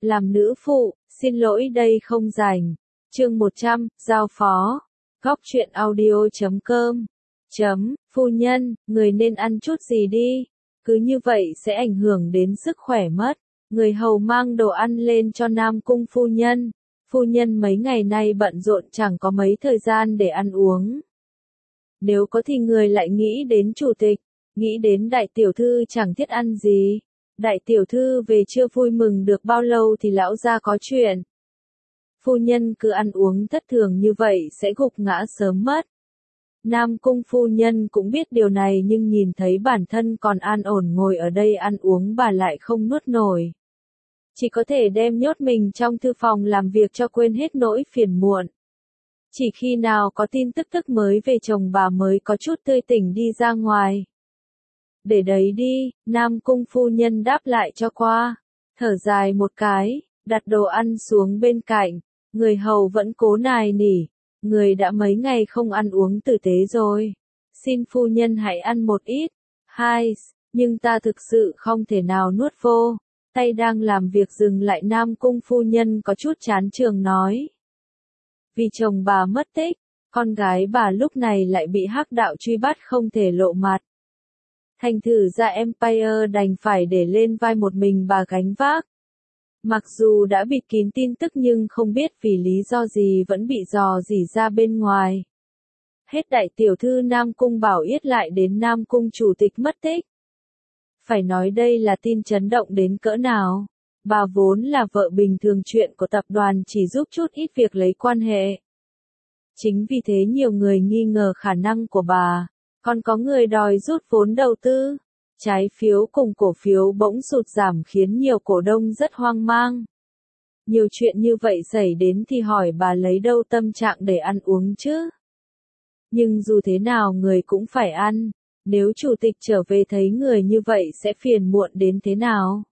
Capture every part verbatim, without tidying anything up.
Làm nữ phụ, xin lỗi đây không rảnh. Chương một trăm, giao phó. Góc truyện audio chấm com. Chấm, phu nhân, người nên ăn chút gì đi. Cứ như vậy sẽ ảnh hưởng đến sức khỏe mất. Người hầu mang đồ ăn lên cho Nam Cung phu nhân. Phu nhân mấy ngày nay bận rộn chẳng có mấy thời gian để ăn uống. Nếu có thì người lại nghĩ đến chủ tịch, nghĩ đến đại tiểu thư chẳng thiết ăn gì. Đại tiểu thư về chưa vui mừng được bao lâu thì lão gia có chuyện. Phu nhân cứ ăn uống thất thường như vậy sẽ gục ngã sớm mất. Nam Cung phu nhân cũng biết điều này nhưng nhìn thấy bản thân còn an ổn ngồi ở đây ăn uống bà lại không nuốt nổi. Chỉ có thể đem nhốt mình trong thư phòng làm việc cho quên hết nỗi phiền muộn. Chỉ khi nào có tin tức tức mới về chồng bà mới có chút tươi tỉnh đi ra ngoài. Để đấy đi, Nam Cung phu nhân đáp lại cho qua. Thở dài một cái, đặt đồ ăn xuống bên cạnh. Người hầu vẫn cố nài nỉ. Người đã mấy ngày không ăn uống tử tế rồi. Xin phu nhân hãy ăn một ít. Hai, nhưng ta thực sự không thể nào nuốt vô. Tay đang làm việc dừng lại Nam Cung phu nhân có chút chán chường nói. Vì chồng bà mất tích, con gái bà lúc này lại bị hắc đạo truy bắt không thể lộ mặt. Thành thử ra Empire đành phải để lên vai một mình bà gánh vác. Mặc dù đã bịt kín tin tức nhưng không biết vì lý do gì vẫn bị dò dỉ ra bên ngoài. Hết đại tiểu thư Nam Cung Bảo Yết lại đến Nam Cung chủ tịch mất tích. Phải nói đây là tin chấn động đến cỡ nào. Bà vốn là vợ bình thường chuyện của tập đoàn chỉ giúp chút ít việc lấy quan hệ. Chính vì thế nhiều người nghi ngờ khả năng của bà. Còn có người đòi rút vốn đầu tư. Trái phiếu cùng cổ phiếu bỗng sụt giảm khiến nhiều cổ đông rất hoang mang. Nhiều chuyện như vậy xảy đến thì hỏi bà lấy đâu tâm trạng để ăn uống chứ. Nhưng dù thế nào người cũng phải ăn. Nếu chủ tịch trở về thấy người như vậy sẽ phiền muộn đến thế nào?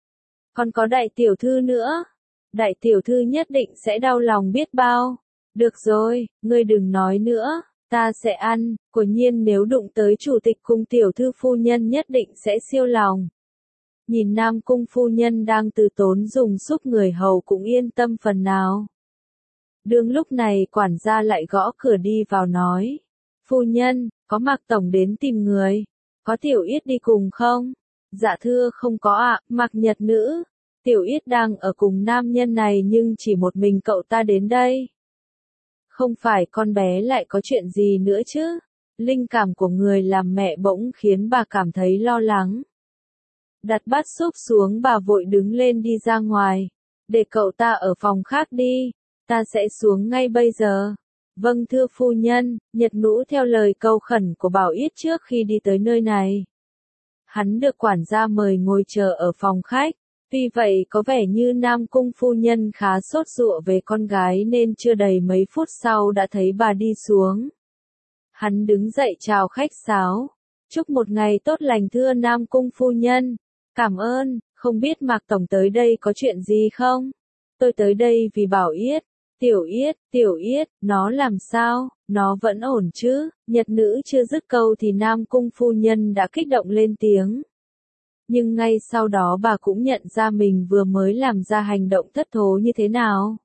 Còn có đại tiểu thư nữa. Đại tiểu thư nhất định sẽ đau lòng biết bao. Được rồi, ngươi đừng nói nữa. Ta sẽ ăn, quả nhiên nếu đụng tới chủ tịch cùng tiểu thư phu nhân nhất định sẽ siêu lòng. Nhìn Nam Cung phu nhân đang từ tốn dùng giúp người hầu cũng yên tâm phần nào. Đương lúc này quản gia lại gõ cửa đi vào nói. Phu nhân, có Mạc Tổng đến tìm người. Có Tiểu Yết đi cùng không? Dạ thưa không có ạ, Mạc Nhật nữ. Tiểu Yết đang ở cùng nam nhân này nhưng chỉ một mình cậu ta đến đây. Không phải con bé lại có chuyện gì nữa chứ? Linh cảm của người làm mẹ bỗng khiến bà cảm thấy lo lắng. Đặt bát súp xuống bà vội đứng lên đi ra ngoài. Để cậu ta ở phòng khác đi. Ta sẽ xuống ngay bây giờ. Vâng thưa phu nhân, Nhật Nũ theo lời cầu khẩn của Bảo Yết trước khi đi tới nơi này. Hắn được quản gia mời ngồi chờ ở phòng khách. Vì vậy có vẻ như Nam Cung phu nhân khá sốt ruột về con gái nên chưa đầy mấy phút sau đã thấy bà đi xuống. Hắn đứng dậy chào khách sáo. Chúc một ngày tốt lành thưa Nam Cung phu nhân. Cảm ơn, không biết Mạc Tổng tới đây có chuyện gì không? Tôi tới đây vì Bảo Yết. Tiểu Yết, Tiểu Yết, nó làm sao? Nó vẫn ổn chứ? Nhật nữ chưa dứt câu thì Nam Cung phu nhân đã kích động lên tiếng. Nhưng ngay sau đó bà cũng nhận ra mình vừa mới làm ra hành động thất thố như thế nào.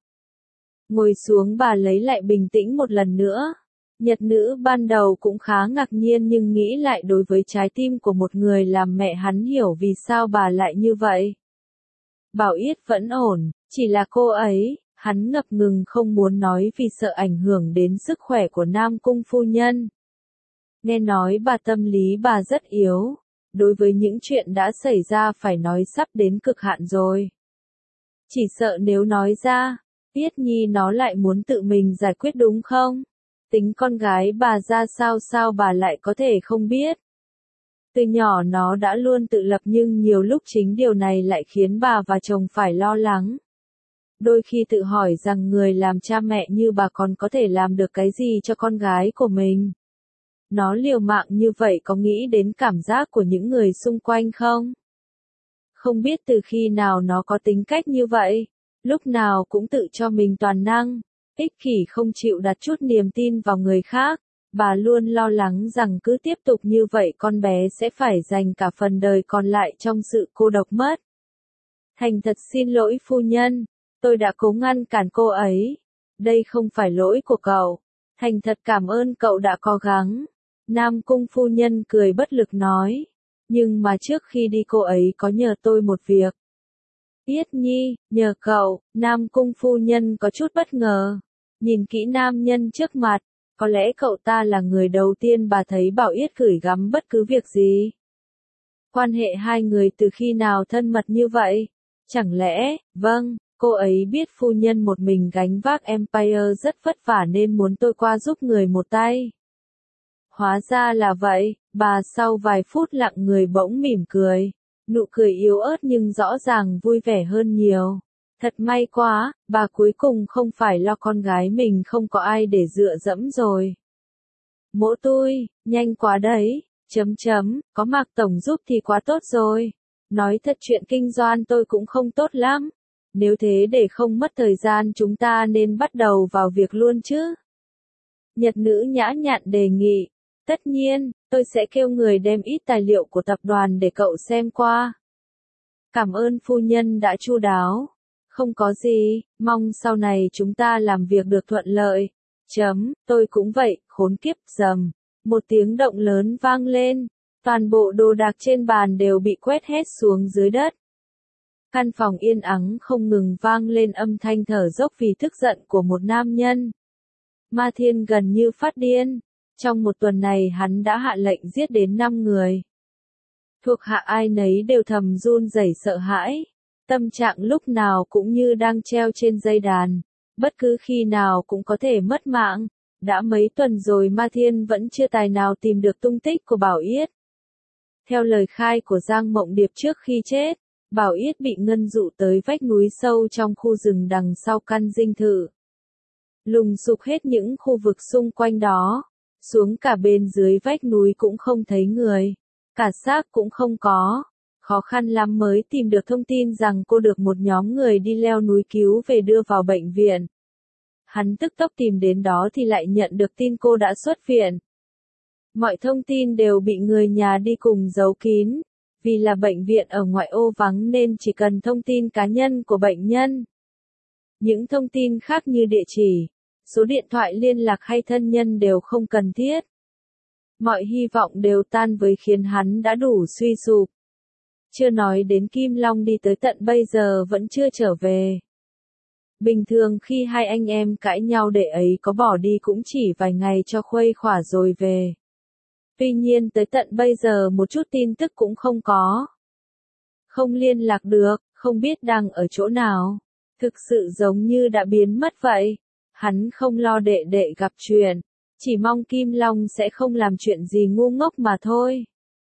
Ngồi xuống bà lấy lại bình tĩnh một lần nữa. Nhật nữ ban đầu cũng khá ngạc nhiên nhưng nghĩ lại đối với trái tim của một người làm mẹ hắn hiểu vì sao bà lại như vậy. Bảo Yết vẫn ổn, chỉ là cô ấy, hắn ngập ngừng không muốn nói vì sợ ảnh hưởng đến sức khỏe của Nam Cung phu nhân. Nghe nói bà tâm lý bà rất yếu. Đối với những chuyện đã xảy ra phải nói sắp đến cực hạn rồi. Chỉ sợ nếu nói ra, Yết Nhi nó lại muốn tự mình giải quyết đúng không? Tính con gái bà ra sao sao bà lại có thể không biết. Từ nhỏ nó đã luôn tự lập nhưng nhiều lúc chính điều này lại khiến bà và chồng phải lo lắng. Đôi khi tự hỏi rằng người làm cha mẹ như bà còn có thể làm được cái gì cho con gái của mình. Nó liều mạng như vậy có nghĩ đến cảm giác của những người xung quanh không? Không biết từ khi nào nó có tính cách như vậy, lúc nào cũng tự cho mình toàn năng, ích kỷ không chịu đặt chút niềm tin vào người khác, bà luôn lo lắng rằng cứ tiếp tục như vậy con bé sẽ phải dành cả phần đời còn lại trong sự cô độc mất. Thành thật xin lỗi phu nhân, tôi đã cố ngăn cản cô ấy. Đây không phải lỗi của cậu. Thành thật cảm ơn cậu đã cố gắng. Nam Cung phu nhân cười bất lực nói. Nhưng mà trước khi đi cô ấy có nhờ tôi một việc. Yết Nhi, nhờ cậu, Nam Cung phu nhân có chút bất ngờ. Nhìn kỹ nam nhân trước mặt, có lẽ cậu ta là người đầu tiên bà thấy Bảo Yết gửi gắm bất cứ việc gì. Quan hệ hai người từ khi nào thân mật như vậy? Chẳng lẽ, vâng, cô ấy biết phu nhân một mình gánh vác Empire rất vất vả nên muốn tôi qua giúp người một tay. Hóa ra là vậy, bà sau vài phút lặng người bỗng mỉm cười. Nụ cười yếu ớt nhưng rõ ràng vui vẻ hơn nhiều. Thật may quá, bà cuối cùng không phải lo con gái mình không có ai để dựa dẫm rồi. Mỗ tôi, nhanh quá đấy, chấm chấm, có Mạc Tổng giúp thì quá tốt rồi. Nói thật chuyện kinh doanh tôi cũng không tốt lắm. Nếu thế để không mất thời gian chúng ta nên bắt đầu vào việc luôn chứ. Nhật nữ nhã nhặn đề nghị. Tất nhiên, tôi sẽ kêu người đem ít tài liệu của tập đoàn để cậu xem qua. Cảm ơn phu nhân đã chu đáo. Không có gì, mong sau này chúng ta làm việc được thuận lợi. Chấm, tôi cũng vậy, khốn kiếp, rầm. Một tiếng động lớn vang lên. Toàn bộ đồ đạc trên bàn đều bị quét hết xuống dưới đất. Căn phòng yên ắng không ngừng vang lên âm thanh thở dốc vì tức giận của một nam nhân. Ma Thiên gần như phát điên. Trong một tuần này hắn đã hạ lệnh giết đến năm người. Thuộc hạ ai nấy đều thầm run rẩy sợ hãi. Tâm trạng lúc nào cũng như đang treo trên dây đàn. Bất cứ khi nào cũng có thể mất mạng. Đã mấy tuần rồi Ma Thiên vẫn chưa tài nào tìm được tung tích của Bảo Yết. Theo lời khai của Giang Mộng Điệp trước khi chết, Bảo Yết bị ngân dụ tới vách núi sâu trong khu rừng đằng sau căn dinh thự. Lùng sục hết những khu vực xung quanh đó. Xuống cả bên dưới vách núi cũng không thấy người. Cả xác cũng không có. Khó khăn lắm mới tìm được thông tin rằng cô được một nhóm người đi leo núi cứu về đưa vào bệnh viện. Hắn tức tốc tìm đến đó thì lại nhận được tin cô đã xuất viện. Mọi thông tin đều bị người nhà đi cùng giấu kín. Vì là bệnh viện ở ngoại ô vắng nên chỉ cần thông tin cá nhân của bệnh nhân. Những thông tin khác như địa chỉ, số điện thoại liên lạc hay thân nhân đều không cần thiết. Mọi hy vọng đều tan với khiến hắn đã đủ suy sụp. Chưa nói đến Kim Long đi tới tận bây giờ vẫn chưa trở về. Bình thường khi hai anh em cãi nhau đệ ấy có bỏ đi cũng chỉ vài ngày cho khuây khỏa rồi về. Tuy nhiên tới tận bây giờ một chút tin tức cũng không có. Không liên lạc được, không biết đang ở chỗ nào. Thực sự giống như đã biến mất vậy. Hắn không lo đệ đệ gặp chuyện. Chỉ mong Kim Long sẽ không làm chuyện gì ngu ngốc mà thôi.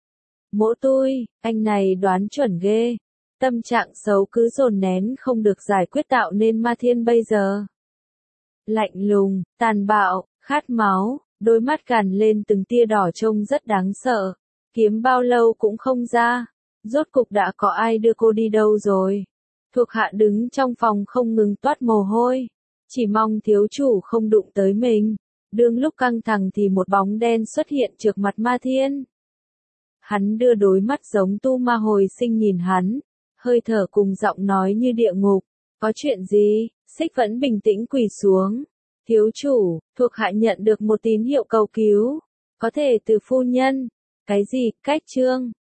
Mỗ tôi, anh này đoán chuẩn ghê. Tâm trạng xấu cứ dồn nén không được giải quyết tạo nên Ma Thiên bây giờ. Lạnh lùng, tàn bạo, khát máu, đôi mắt gằn lên từng tia đỏ trông rất đáng sợ. Kiếm bao lâu cũng không ra. Rốt cục đã có ai đưa cô đi đâu rồi. Thuộc hạ đứng trong phòng không ngừng toát mồ hôi. Chỉ mong thiếu chủ không đụng tới mình. Đương lúc căng thẳng thì một bóng đen xuất hiện trước mặt Ma Thiên. Hắn đưa đôi mắt giống tu ma hồi sinh nhìn hắn. Hơi thở cùng giọng nói như địa ngục. Có chuyện gì? Xích vẫn bình tĩnh quỳ xuống. Thiếu chủ, thuộc hạ nhận được một tín hiệu cầu cứu. Có thể từ phu nhân. Cái gì? Cách trương.